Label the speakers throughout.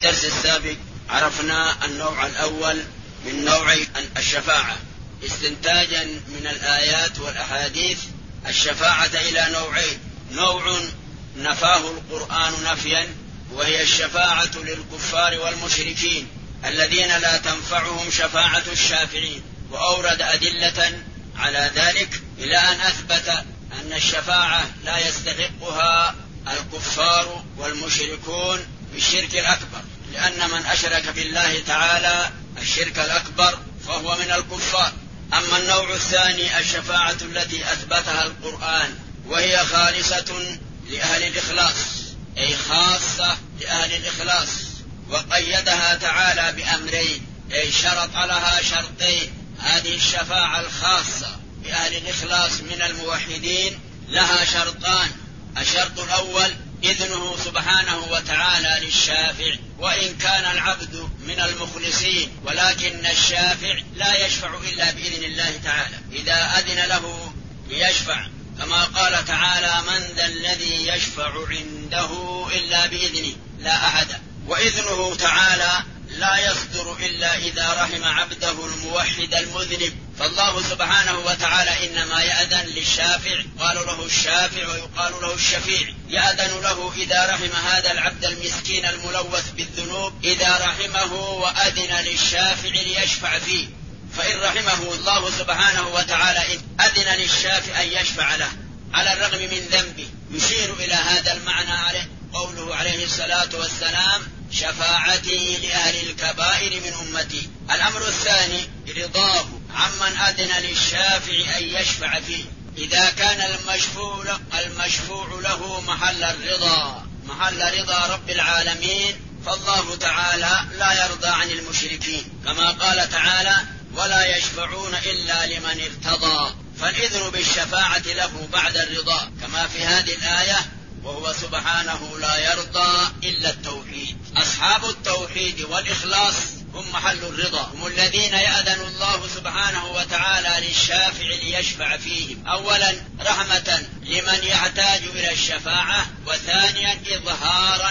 Speaker 1: الدرس السابق عرفنا النوع الأول من نوعي الشفاعة استنتاجا من الآيات والأحاديث الشفاعة إلى نوعين: نوع نفاه القرآن نفيا وهي الشفاعة للكفار والمشركين الذين لا تنفعهم شفاعة الشافعين، وأورد أدلة على ذلك إلى أن أثبت أن الشفاعة لا يستحقها الكفار والمشركون بالشرك الأكبر، لأن من أشرك بالله تعالى الشرك الأكبر فهو من الكفار. أما النوع الثاني الشفاعة التي أثبتها القرآن وهي خالصة لأهل الإخلاص، أي خاصة لأهل الإخلاص، وقيدها تعالى بأمرين، أي شرط لها شرطين. هذه الشفاعة الخاصة بأهل الإخلاص من الموحدين لها شرطان: الشرط الأول إذنه سبحانه وتعالى للشافع، وإن كان العبد من المخلصين، ولكن الشافع لا يشفع إلا بإذن الله تعالى إذا أذن له ليشفع، كما قال تعالى: من ذا الذي يشفع عنده إلا بإذنه لا أحد. وإذنه تعالى لا يصدر إلا إذا رحم عبده الموحد المذنب، فالله سبحانه وتعالى إنما يأذن للشافع، قالوا له الشافع ويقال له الشفيع، يأذن له إذا رحم هذا العبد المسكين الملوث بالذنوب، إذا رحمه وأذن للشافع ليشفع فيه. فإن رحمه الله سبحانه وتعالى أذن للشافع أن يشفع له على الرغم من ذنبه، يشير إلى هذا المعنى عليه قوله عليه الصلاة والسلام: شفاعتي لأهل الكبائر من أمتي. الأمر الثاني رضاه عمن أذن للشافع أن يشفع فيه، إذا كان المشفوع له محل رضا رب العالمين، فالله تعالى لا يرضى عن المشركين، كما قال تعالى: ولا يشفعون إلا لمن ارتضى. فالإذن بالشفاعة له بعد الرضا، كما في هذه الآية: وهو سبحانه لا يرضى إلا التوحيد. أصحاب التوحيد والإخلاص هم محل الرضا، هم الذين يأذن الله سبحانه وتعالى للشافع ليشفع فيهم، أولا رحمة لمن يحتاج إلى الشفاعة، وثانيا إظهارا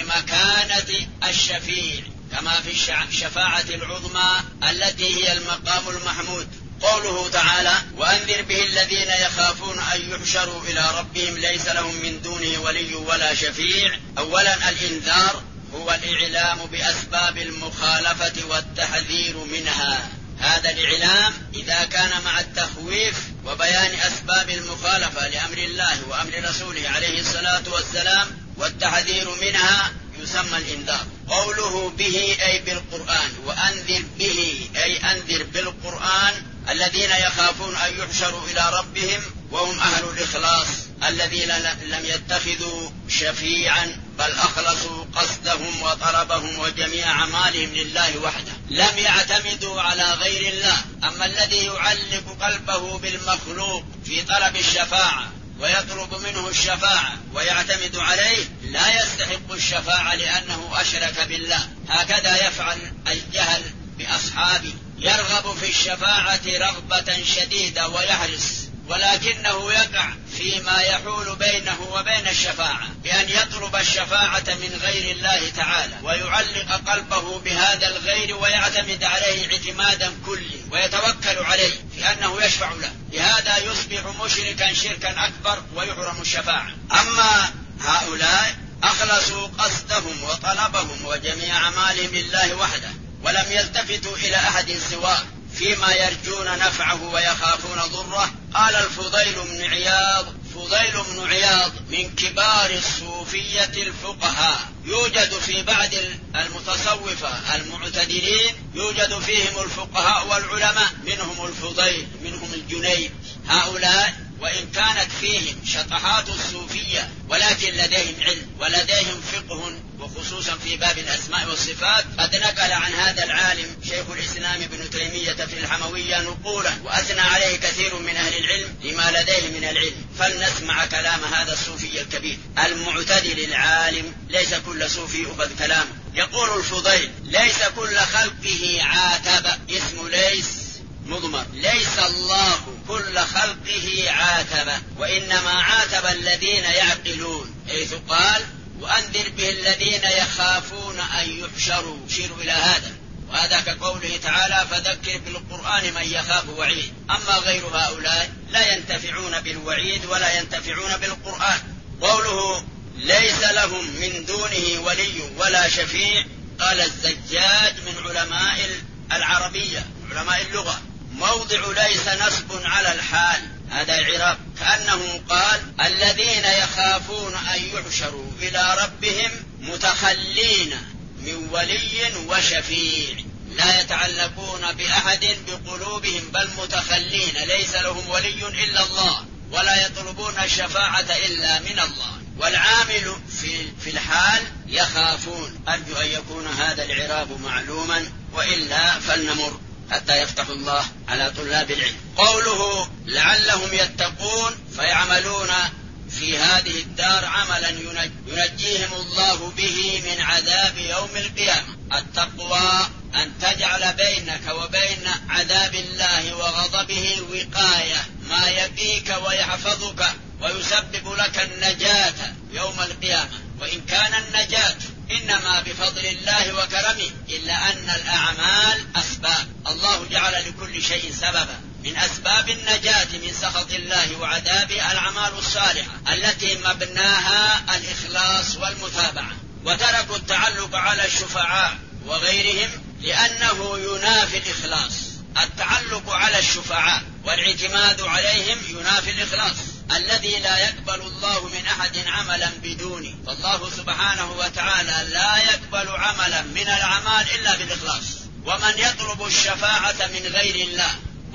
Speaker 1: لمكانة الشفيع، كما في الشفاعة العظمى التي هي المقام المحمود. قوله تعالى: وأنذر به الذين يخافون أن يحشروا إلى ربهم ليس لهم من دونه ولي ولا شفيع. أولا الإنذار هو الإعلام بأسباب المخالفة والتحذير منها. هذا الإعلام إذا كان مع التخويف وبيان أسباب المخالفة لأمر الله وأمر رسوله عليه الصلاة والسلام والتحذير منها يسمى الإنذار. قوله به أي بالقرآن، وأنذر به أي أنذر بالقرآن الذين يخافون أن يحشروا إلى ربهم وهم أهل الإخلاص الذين لم يتخذوا شفيعا، بل أخلصوا قصدهم وطلبهم وجميع أعمالهم لله وحده، لم يعتمدوا على غير الله. أما الذي يعلق قلبه بالمخلوق في طلب الشفاعة ويطلب منه الشفاعة ويعتمد عليه لا يستحق الشفاعة لأنه أشرك بالله. هكذا يفعل الجهل بأصحابه، يرغب في الشفاعة رغبة شديدة ويحرص، ولكنه يقع فيما يحول بينه وبين الشفاعة بأن يطلب الشفاعة من غير الله تعالى، ويعلق قلبه بهذا الغير ويعتمد عليه اعتمادا كلي ويتوكل عليه في أنه يشفع له، لهذا يصبح مشركا شركا أكبر ويحرم الشفاعة. أما هؤلاء أخلصوا قصدهم وطلبهم وجميع أعمالهم لله وحده، ولم يلتفتوا إلى أحد سواه فيما يرجون نفعه ويخافون ضره. قال الفضيل بن عياض من كبار الصوفية الفقهاء، يوجد في بعض المتصوفة المعتدلين يوجد فيهم الفقهاء والعلماء، منهم الفضيل منهم الجنيد. هؤلاء وإن كانت فيهم شطحات الصوفية ولكن لديهم علم ولديهم فقه، وخصوصا في باب الأسماء والصفات. قد نقل عن هذا العالم شيخ الإسلام ابن تيمية في الحموية نقولا، وأثنى عليه كثير من أهل العلم لما لديه من العلم. فلنسمع كلام هذا الصوفي الكبير المعتدل العالم، ليس كل صوفي يؤخذ كلامه. يقول الفضيل: ليس كل خلقه عاتب، اسم ليس مضمر، ليس الله كل خلقه عاتب، وإنما عاتب الذين يعقلون، حيث قال: وأنذر به الذين يخافون أن يحشروا، يشير إلى هذا، وهذا كقوله تعالى فذكر بالقرآن من يخاف وعيد. أما غير هؤلاء لا ينتفعون بالوعيد ولا ينتفعون بالقرآن. قوله ليس لهم من دونه ولي ولا شفيع، قال الزجاج من علماء العربية علماء اللغة موضع ليس نصب على الحال، هذا إعراب، كأنه قال الذين يخافون أن يحشروا إلى ربهم متخلين من ولي وشفيع، لا يتعلقون بأحد بقلوبهم بل متخلين، ليس لهم ولي إلا الله ولا يطلبون الشفاعة إلا من الله. والعامل في الحال يخافون. أرجو أن يكون هذا الإعراب معلوما، وإلا فلنمر حتى يفتح الله على طلاب العلم. قوله لعلهم يتقون فيعملون في هذه الدار عملا ينجيهم الله به من عذاب يوم القيامة. التقوى أن تجعل بينك وبين عذاب الله وغضبه وقاية، ما يقيك ويحفظك ويسبب لك النجاة يوم القيامة. وإن كان النجاة إنما بفضل الله وكرمه، إلا أن الأعمال أسباب، الله جعل لكل شيء سببا. من أسباب النجاة من سخط الله وعذابه الأعمال الصالحة التي مبناها الإخلاص والمتابعة. وتركوا التعلق على الشفعاء وغيرهم لأنه ينافي الإخلاص. التعلق على الشفعاء والاعتماد عليهم ينافي الإخلاص الذي لا يقبل الله من أحد عملا بدونه، فالله سبحانه وتعالى لا يقبل عملا من الأعمال إلا بالإخلاص. ومن يطلب الشفاعة من غير الله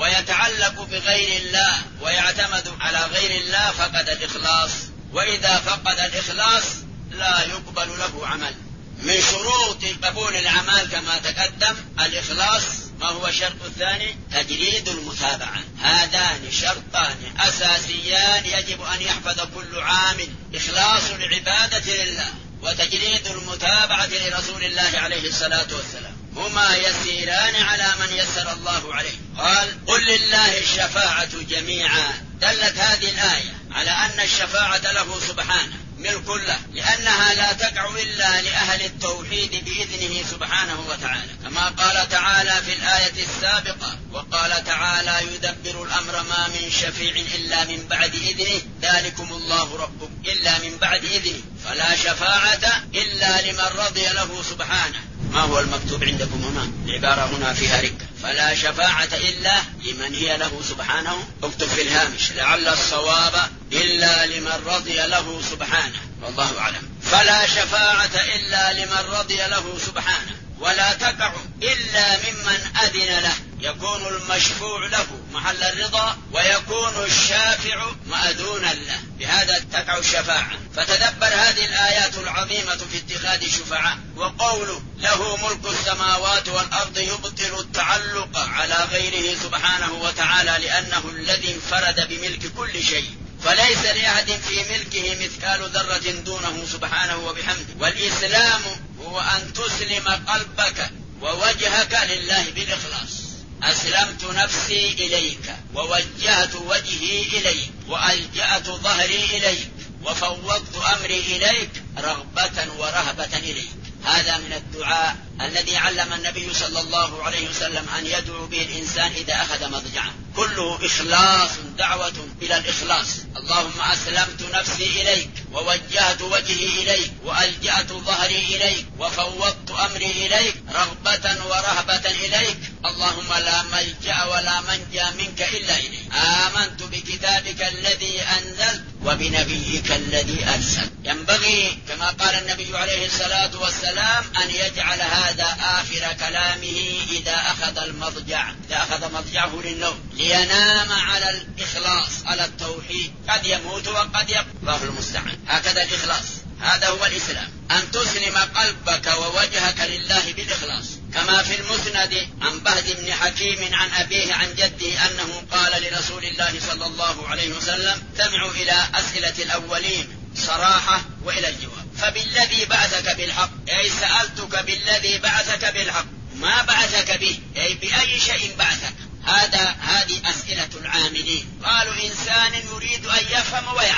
Speaker 1: ويتعلق بغير الله ويعتمد على غير الله فقد الإخلاص، وإذا فقد الإخلاص لا يقبل له عمل. من شروط قبول العمل كما تقدم الإخلاص. ما هو الشرط الثاني؟ تجريد المتابعة. هذان شرطان أساسيان يجب أن يحفظ كل عامل: إخلاص العبادة لله وتجريد المتابعة لرسول الله عليه الصلاة والسلام، هما يسيران على من يسر الله عليه. قال قل لله الشفاعة جميعا. دلت هذه الآية على أن الشفاعة له سبحانه ملك له، لأنها لا تقع إلا لأهل التوحيد بإذنه سبحانه وتعالى، كما قال تعالى في الآية السابقة: وقال تعالى يدبر الأمر ما من شفيع إلا من بعد إذنه ذلكم الله ربكم إلا من بعد إذنه فلا شفاعة إلا لمن رضي له سبحانه. ما هو المكتوب عندكم هنا؟ العبارة هنا فيها ركة: فلا شفاعة إلا لمن هي له سبحانه. اكتب في الهامش لعل الصواب إلا لمن رضي له سبحانه، والله أعلم. فلا شفاعة إلا لمن رضي له سبحانه، ولا تقع إلا ممن أذن له، يكون المشفوع له محل الرضا ويكون الشافع مأذونا له، بهذا تقع الشفاعة. فتدبر هذه الآيات العظيمة في اتخاذ الشفعاء. وقوله له ملك السماوات والأرض يبطل التعلق على غيره سبحانه وتعالى، لأنه الذي انفرد بملك كل شيء، فليس لأحد في ملكه مثقال ذرة دونه سبحانه وبحمده. والإسلام هو أن تسلم قلبك ووجهك لله بالإخلاص. أسلمت نفسي إليك ووجهت وجهي إليك وألجأت ظهري إليك وفوضت أمري إليك رغبة ورهبة إليك. هذا من الدعاء الذي علم النبي صلى الله عليه وسلم أن يدعو به الإنسان إذا أخذ مضجعه، كله إخلاص، دعوة إلى الإخلاص. اللهم أسلمت نفسي إليك ووجهت وجهي إليك وألجأت ظهري إليك وفوضت أمري إليك رغبة ورهبة إليك. اللهم لا ملجأ ولا منجى منك إلا إليك. آمنت بكتابك الذي أنزلت وبنبيك الذي أرسلت. ينبغي كما قال النبي عليه الصلاة والسلام أن يجعل هذا آخر كلامه إذا أخذ المضجع، إذا أخذ مضجعه للنوم، لينام على الإخلاص، على التوحيد. قد يموت وقد يبقى، الله المستعان. هكذا الإخلاص، هذا هو الإسلام، أن تسلم قلبك ووجهك لله بالإخلاص. كما في المسند عن بهز بن حكيم عن أبيه عن جده أنه قال لرسول الله صلى الله عليه وسلم: استمعوا إلى أسئلة الأولين صراحة وإلى الجواب. فبالذي بعثك بالحق، أي سألتك بالذي بعثك بالحق، ما بعثك به، أي بأي شيء بعثك. هذه أسئلة العاملين. قالوا إنسان يريد أن يفهم ويعمل،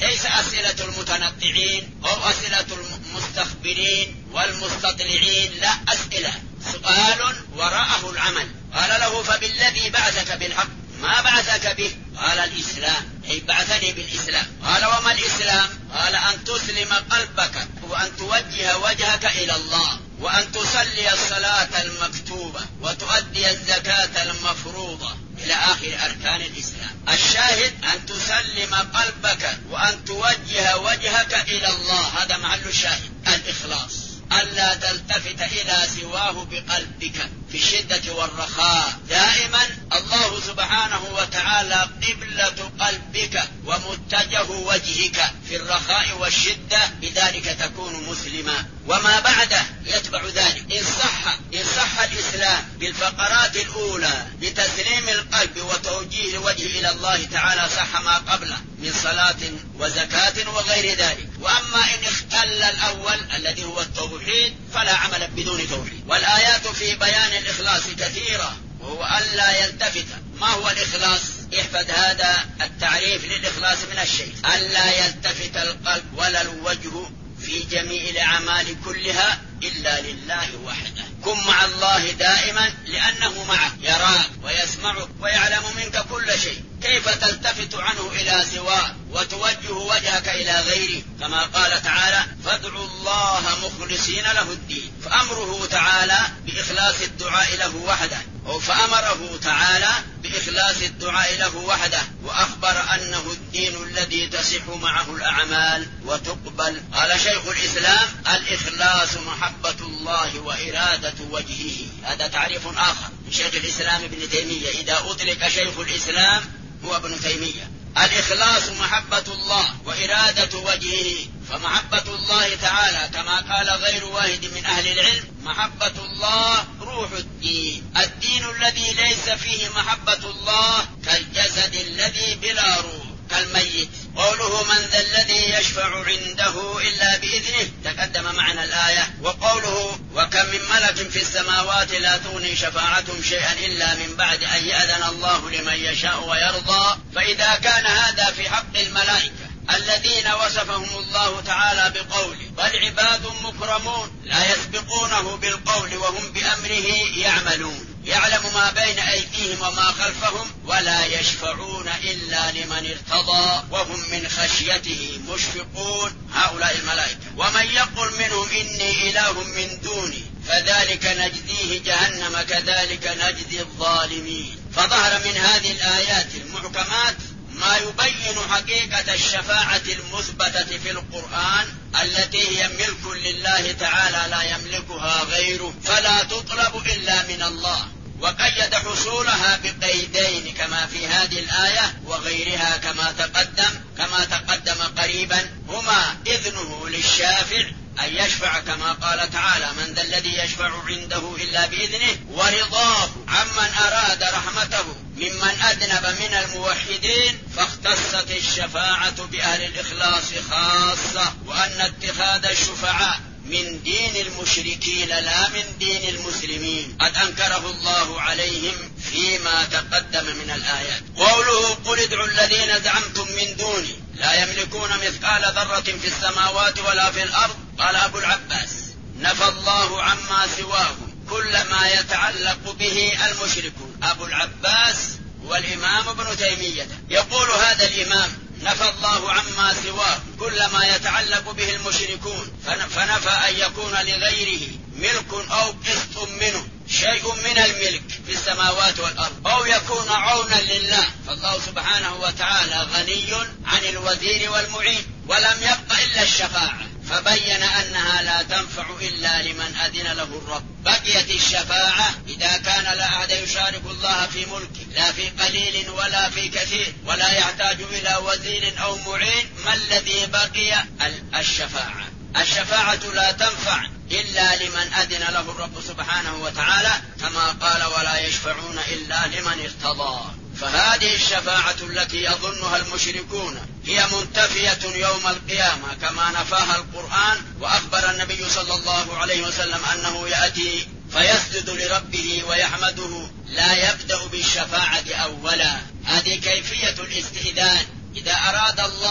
Speaker 1: ليس أسئلة المتنطعين أو أسئلة المستخبرين والمستطلعين، لا، أسئلة سؤال وراءه العمل. قال له فبالذي بعثك بالحق، ما بعثك به؟ قال الإسلام، أي بعثني بالإسلام. قال وما الإسلام؟ قال أن تسلم قلبك وأن توجه وجهك إلى الله وأن تصلي الصلاة المكتوبة وتؤدي الزكاة المفروضة إلى آخر أركان الإسلام. الشاهد أن تسلم قلبك وأن توجه وجهك إلى الله، هذا محل الشاهد، الإخلاص، ألا تلتفت إلى سواه بقلبك في الشدة والرخاء. دائما الله سبحانه وتعالى قبلة قلبك ومتجه وجهك في الرخاء والشدة، بذلك تكون مسلما. وما بعده يتبع ذلك. إن صح الإسلام بالفقرات الأولى بتسليم القلب وتوجيه الوجه إلى الله تعالى، صح ما قبله من صلاة وزكاة وغير ذلك. وأما إن اختل الأول الذي هو التوحيد فلا عمل بدون توحيد. والآيات في بيان الإخلاص كثيرة، وهو ألا يلتفت. ما هو الإخلاص؟ احفظ هذا التعريف للإخلاص من الشيخ: ألا يلتفت القلب ولا الوجه في جميع الأعمال كلها إلا لله وحده. كن مع الله دائما لأنه معك، يراك ويسمعك ويعلم منك كل شيء. كيف تلتفت عنه إلى سواه وتوجه وجهك إلى غيره؟ كما قال تعالى: فادعوا الله مخلصين له الدين. فأمره تعالى بإخلاص الدعاء له وحده، فأمره تعالى بإخلاص الدعاء له وحده، وأخبر أنه الدين الذي تصح معه الأعمال وتقبل. قال شيخ الإسلام: الإخلاص محبة الله وإرادة وجهه. هذا تعريف آخر من شيخ الإسلام ابن تيمية. إذا أطلق شيخ الإسلام هو ابن تيمية. الإخلاص محبة الله وإرادة وجهه. فمحبة الله تعالى كما قال غير واحد من أهل العلم: محبة الله روح الدين. الدين الذي ليس فيه محبة الله كالجسد الذي بلا روح، كالميت. قوله: من ذا الذي يشفع عنده إلا بإذنه، تقدم معنا الآية. وقوله: وكم من ملك في السماوات لا تغني شفاعتهم شيئا إلا من بعد أن يأذن الله لمن يشاء ويرضى. فإذا كان هذا في حق الملائكة الذين وصفهم الله تعالى بقوله: بل عباد مكرمون لا يسبقونه بالقول وهم بأمره يعملون، يعلم ما بين أيديهم وما خلفهم، ولا يشفعون إلا لمن ارتضى وهم من خشيته مشفقون، هؤلاء الملائكة. ومن يقل منهم إني إله من دوني فذلك نجزيه جهنم كذلك نجزي الظالمين. فظهر من هذه الآيات المحكمات ما يبين حقيقة الشفاعة المثبتة في القرآن، التي هي ملك لله تعالى لا يملكها غيره، فلا تطلب إلا من الله. وقيد حصولها بقيدين كما في هذه الآية وغيرها كما تقدم قريبا، هما إذنه للشافع أن يشفع كما قال تعالى: من ذا الذي يشفع عنده إلا بإذنه، ورضاه عمن أراد رحمته ممن أذنب من الموحدين. فاختصت الشفاعة بأهل الإخلاص خاصة، وأن اتخاذ الشفعاء من دين المشركين لا من دين المسلمين قد أنكره الله عليهم فيما تقدم من الآيات. قوله: قل ادعوا الذين زعمتم من دوني لا يملكون مثقال ذرة في السماوات ولا في الأرض. قال أبو العباس: نفى الله عما سواه كل ما يتعلق به المشركون. أبو العباس والإمام ابن تيمية. يقول هذا الإمام: نفى الله عما سواه كل ما يتعلق به المشركون، فنفى أن يكون لغيره ملك أو قسط منه شيء من الملك في السماوات والأرض، أو يكون عونا لله. فالله سبحانه وتعالى غني عن الوزير والمعين، ولم يبق إلا الشفاعة، فبين أنها لا تنفع إلا لمن أذن له الرب. بقيت الشفاعة إذا كان لا أحد يشارك الله في ملكه، لا في قليل ولا في كثير، ولا يحتاج إلى وزير أو معين. ما الذي بقي؟ الشفاعة. الشفاعة لا تنفع إلا لمن أذن له الرب سبحانه وتعالى، كما قال: ولا يشفعون إلا لمن ارتضى. فهذه الشفاعة التي يظنها المشركون هي منتفية يوم القيامة كما نفاها القرآن. وأخبر النبي صلى الله عليه وسلم أنه يأتي فيسجد لربه ويحمده، لا يبدأ بالشفاعة أولا. هذه كيفية الاستئذان. إذا أراد الله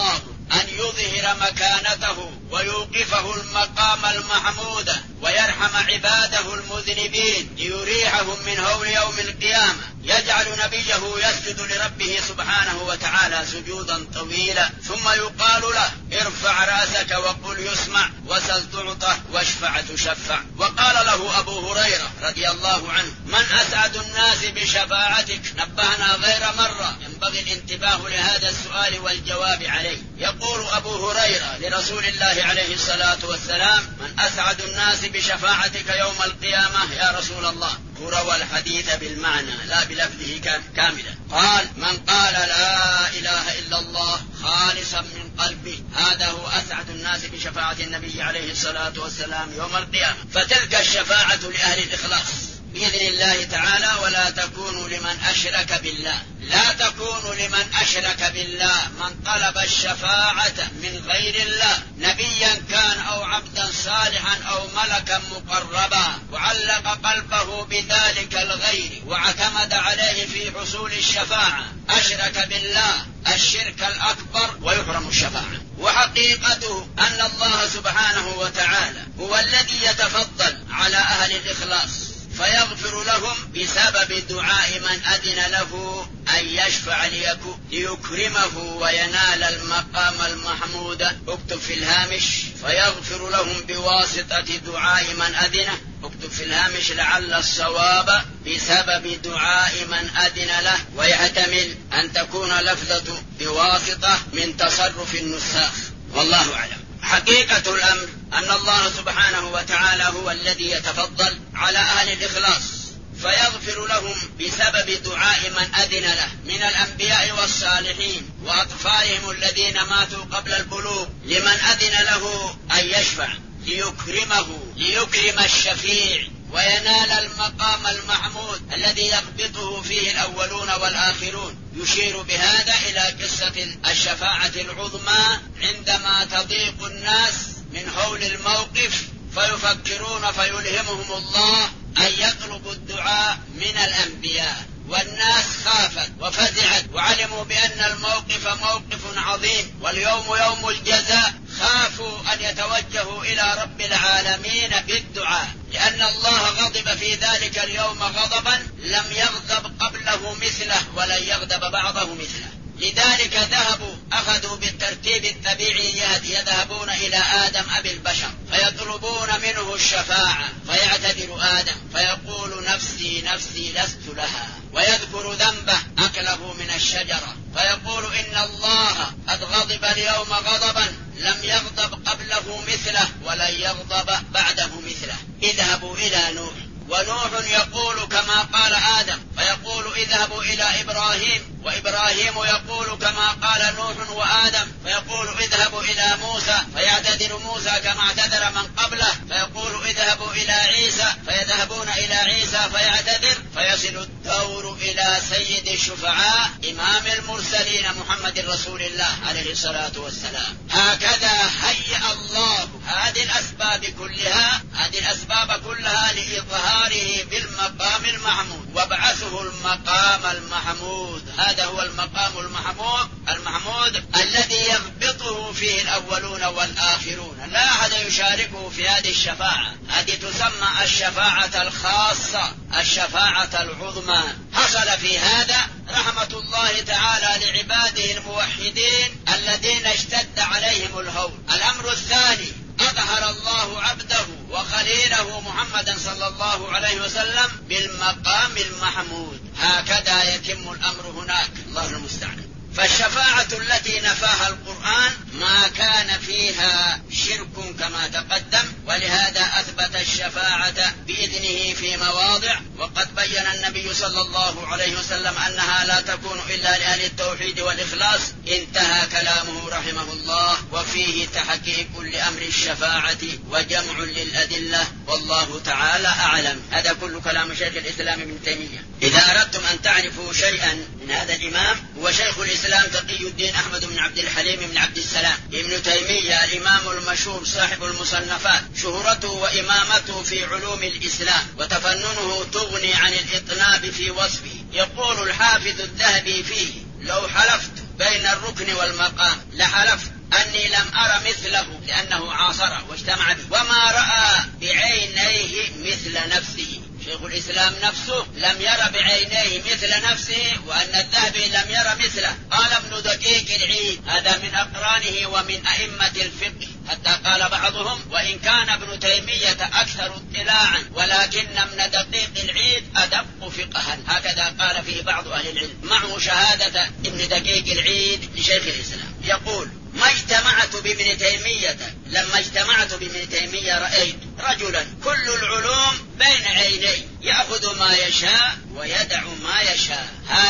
Speaker 1: أن يظهر مكانته ويوقفه المقام المحمود ويرحم عباده المذنبين ليريحهم من هول يوم القيامة. يجعل نبيه يسجد لربه سبحانه وتعالى سجودا طويلا، ثم يقال له ارفع رأسك وقل يسمع وسل تعطى واشفع تشفع. وقال له أبو هريرة رضي الله عنه من أسعد الناس بشفاعتك؟ نبهنا غير مرة، ينبغي الانتباه لهذا السؤال والجواب عليه. يقول أبو هريرة لرسول الله عليه الصلاة والسلام من أسعد الناس بشفاعتك يوم القيامة يا رسول الله؟ روى الحديث بالمعنى لا بلفظه كاملا. قال من قال لا إله إلا الله خالصا من قلبه هذا هو أسعد الناس بشفاعة النبي عليه الصلاة والسلام يوم القيامة. فتلك الشفاعة لأهل الإخلاص بإذن الله تعالى، ولا تكون لمن أشرك بالله. لا تكون لمن أشرك بالله من طلب الشفاعة من غير الله، نبيا كان أو عبدا صالحا أو ملكا مقربا، وعلق قلبه بذلك الغير واعتمد عليه في حصول الشفاعة، أشرك بالله الشرك الأكبر ويحرم الشفاعة. وحقيقته أن الله سبحانه وتعالى هو الذي يتفضل على أهل الإخلاص فيغفر لهم بسبب دعاء من أذن له أن يشفع ليكرمه وينال المقام المحمود. اكتب في الهامش فيغفر لهم بواسطة دعاء من أذنه، اكتب في الهامش لعل الصواب بسبب دعاء من أذن له، ويحتمل أن تكون لفظة بواسطة من تصرف النساخ، والله أعلم. حقيقة الأمر أن الله سبحانه وتعالى هو الذي يتفضل على أهل الإخلاص فيغفر لهم بسبب دعاء من أذن له من الأنبياء والصالحين وأطفالهم الذين ماتوا قبل البلوغ، لمن أذن له أن يشفع ليكرم الشفيع وينال المقام المحمود الذي يغبطه فيه الأولون والآخرون. يشير بهذا إلى قصة الشفاعة العظمى عندما تضيق الناس من هول الموقف فيفكرون فيلهمهم الله أن يطلبوا الدعاء من الأنبياء، والناس خافت وفزعت وعلموا بأن الموقف موقف عظيم واليوم يوم الجزاء، خافوا أن يتوجهوا إلى رب العالمين بالدعاء، لأن الله غضب في ذلك اليوم غضبا لم يغضب قبله مثله ولن يغضب بعضه مثله. لذلك ذهبوا أخذوا بالترتيب الطبيعي، يذهبون إلى آدم أبي البشر فيطلبون منه الشفاعة، فيعتذر آدم فيقول نفسي نفسي لست لها، ويذكر ذنبه أكله من الشجرة فيقول إن الله قد غضب اليوم غضبا لم يغضب قبله مثله ولن يغضب بعده مثله. اذهبوا إلى نوح، ونوح يقول كما قال آدم فيقول اذهبوا إلى إبراهيم، وإبراهيم يقول كما قال نوح وآدم فيقول اذهبوا إلى موسى، فيعتذر موسى كما اعتذر من قبله فيقول اذهبوا إلى عيسى، فيذهبون إلى عيسى فيعتذر، فيصل الدور إلى سيد الشفعاء إمام المرسلين محمد رسول الله عليه الصلاة والسلام. هكذا هيأ الله هذه الأسباب كلها لإظهاره بالمقام المحمود، وابعثه المقام المحمود. هذا هو المقام المحمود الذي يغبطه فيه الأولون والآخرون، لا أحد يشاركه في هذه الشفاعة. هذه تسمى الشفاعة الخاصة، الشفاعة العظمى. حصل في هذا رحمة الله تعالى لعباده الموحدين الذين اشتد عليهم الهول. الأمر الثاني أظهر الله عبده وخليله محمدا صلى الله عليه وسلم بالمقام المحمود. هكذا يتم الأمر هناك، الله المستعان. فالشفاعة التي نفاها القرآن ما كان فيها شرك كما تقدم، ولهذا أثبت الشفاعة بإذنه في مواضع، وقد بين النبي صلى الله عليه وسلم أنها لا تكون إلا لأهل التوحيد والإخلاص. انتهى كلامه رحمه الله، وفيه تحقيق لأمر الشفاعة وجمع للأدلة، والله تعالى أعلم. هذا كل كلام شيخ الإسلام ابن تيمية. إذا أردتم أن تعرفوا شيئا من هذا الإمام، هو شيخ الإسلام تقي الدين أحمد بن عبد الحليم بن عبد السلام ابن تيمية الإمام المشهور صاحب المصنفات، شهرته وإمامته في علوم الإسلام وتفننه تغني عن الإطناب في وصفه. يقول الحافظ الذهبي فيه: لو حلفت بين الركن والمقام لحلفت أني لم أر مثله لأنه عاصره واجتمع به، وما رأى بعينيه مثل نفسه. شيخ الإسلام نفسه لم ير بعينيه مثل نفسه، وأن الذهبي لم ير مثله. قال ابن دقيق العيد هذا من أقرانه ومن أئمة الفقه، حتى قال بعضهم وإن كان ابن تيمية أكثر اطلاعا ولكن ابن دقيق العيد أدق فقها، هكذا قال فيه بعض أهل العلم. معه شهادة ابن دقيق العيد لشيخ الإسلام يقول: ما اجتمعت بابن تيمية، لما اجتمعت بابن تيمية رأيت رجلا كل العلوم بين عيني، يأخذ ما يشاء ويدع ما يشاء.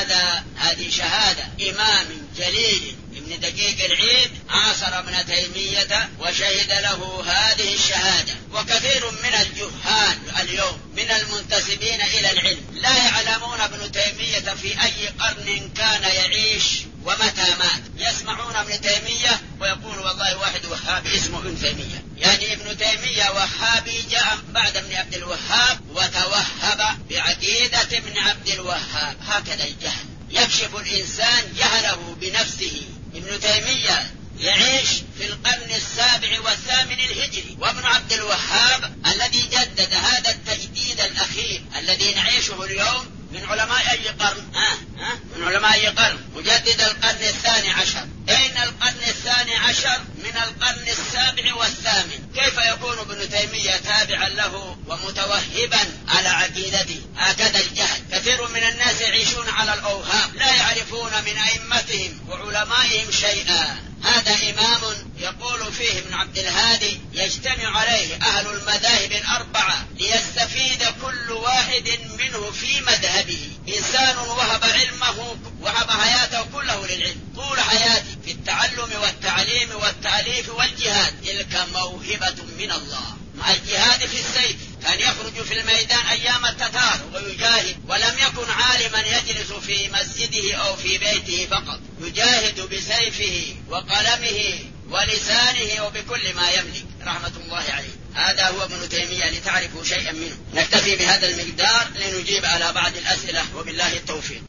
Speaker 1: هذه شهادة إمام جليل ابن دقيق العيد عاصر ابن تيمية وشهد له هذه الشهادة. وكثير من الجهال اليوم من المنتسبين إلى العلم لا يعلمون ابن تيمية في أي قرن كان يعيش ومتى مات. يسمعون ابن تيمية ويقول والله واحد وهابي اسمه ابن تيمية، يعني ابن تيمية وهابي جاء بعد ابن عبد الوهاب وتوهب بعقيدة ابن عبد الوهاب. هكذا الجهل، يكشف الإنسان جهله بنفسه. ابن تيمية يعيش في القرن 7 والثامن الهجري، وابن عبد الوهاب الذي جدد هذا التجديد الأخير الذي نعيشه اليوم من علماء أي قرن؟ من علماء أي قرن؟ مجدد القرن 12. أين القرن 12 من القرن 7 والثامن؟ كيف يكون ابن تيمية تابعا له ومتوهبا على عقيدته؟ هكذا الجهل. كثير من الناس يعيشون على الأوهام، لا يعرفون من أئمتهم وعلمائهم شيئا. هذا إمام يقول فيه ابن عبد الهادي يجتمع عليه أهل المذاهب الأربعة ليستفيد كل واحد منه في مذهبه. إنسان وهب علمه وهب حياته كله للعلم طول حياته في التعلم والتعليم والتأليف والجهاد. تلك موهبة من الله. مع الجهاد في السيف كان يخرج في الميدان أيام التتار ويجاهد، ولم يكن عالما يجلس في مسجده أو في بيته فقط، يجاهد بسيفه وقلمه ولسانه وبكل ما يملك رحمة الله عليه. هذا هو ابن تيمية لتعرفوا شيئا منه. نكتفي بهذا المقدار لنجيب على بعض الأسئلة، وبالله التوفيق.